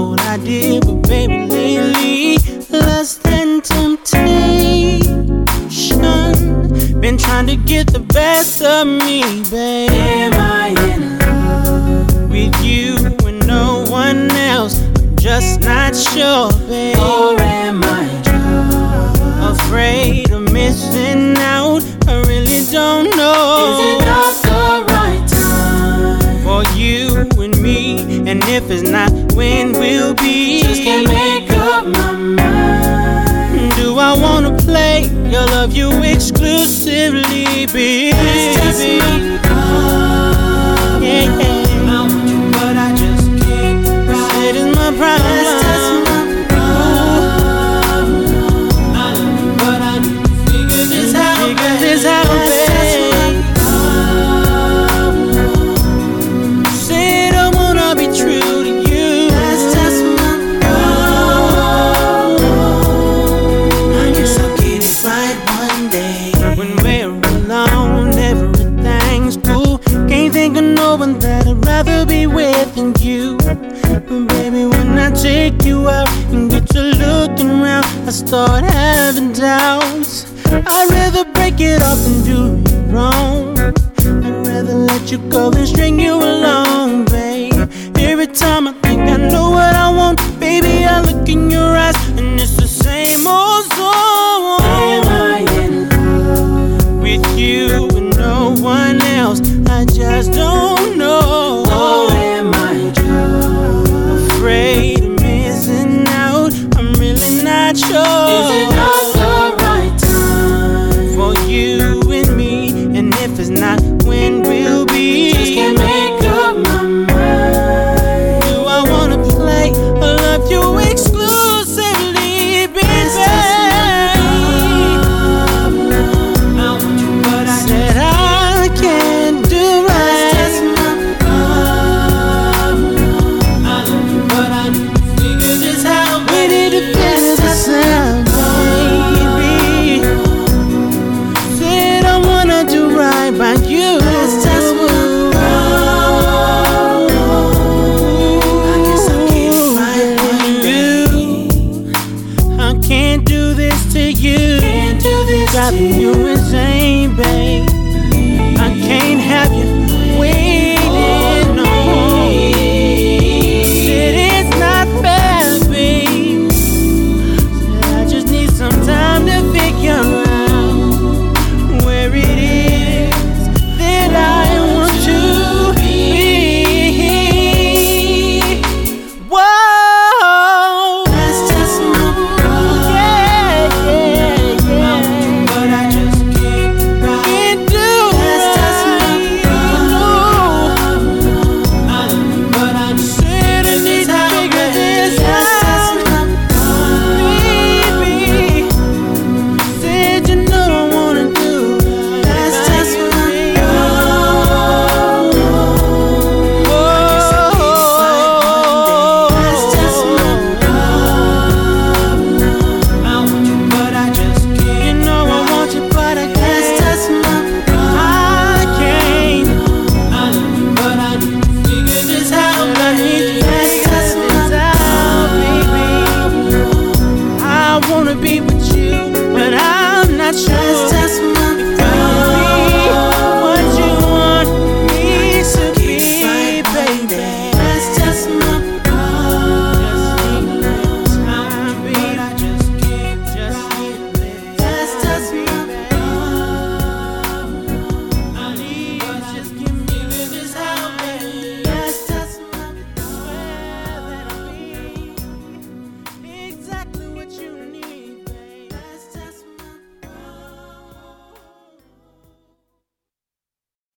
know what I did, but baby, lately, lust and temptation. Been trying to get the best of me, babe. Am I in love with you and no one else? I'm just not sure, babe. or am I just Afraid of missing out, I really don't know. Is it not the right time for you and me? And if it's not, when will be? Just can't make up my mind. Do I wanna play your love you exclusively, baby? Let's test my love. Yeah, yeah. I want you, but I just can't ride. It is my problem. Let's test my love. I love you, but I need to figure this out. Figure this out, Let's test babe. my love. Said I wanna be true to you. Let's test my love. I guess I'll get it right one day. When we're alone, everything's cool. Can't think of no one that I'd rather be with than you. But baby, when I take you out and get you looking around, I start having doubts. I'd rather break it off than do you wrong. I'd rather let you go than string you along, babe. Every time I think I know what I want, baby, I look in your eyes and it's the same old song. Am I in love With you and no one else, I just don't know. or am I just Afraid of missing out, I'm really not sure. Is it not the right time for you and me? And if it's not, when will be? Just can't make up my mind. Do I wanna play or love you exclusively, baby? I want you, but I Said I can't do Let's test right. my love. I love you, but I need to figure this out. We need to figure this out, baby. Said I wanna do right by you. Let's test my love. I guess I'll get it right one day. I can't do this to you. Can't do this to Dropping you. you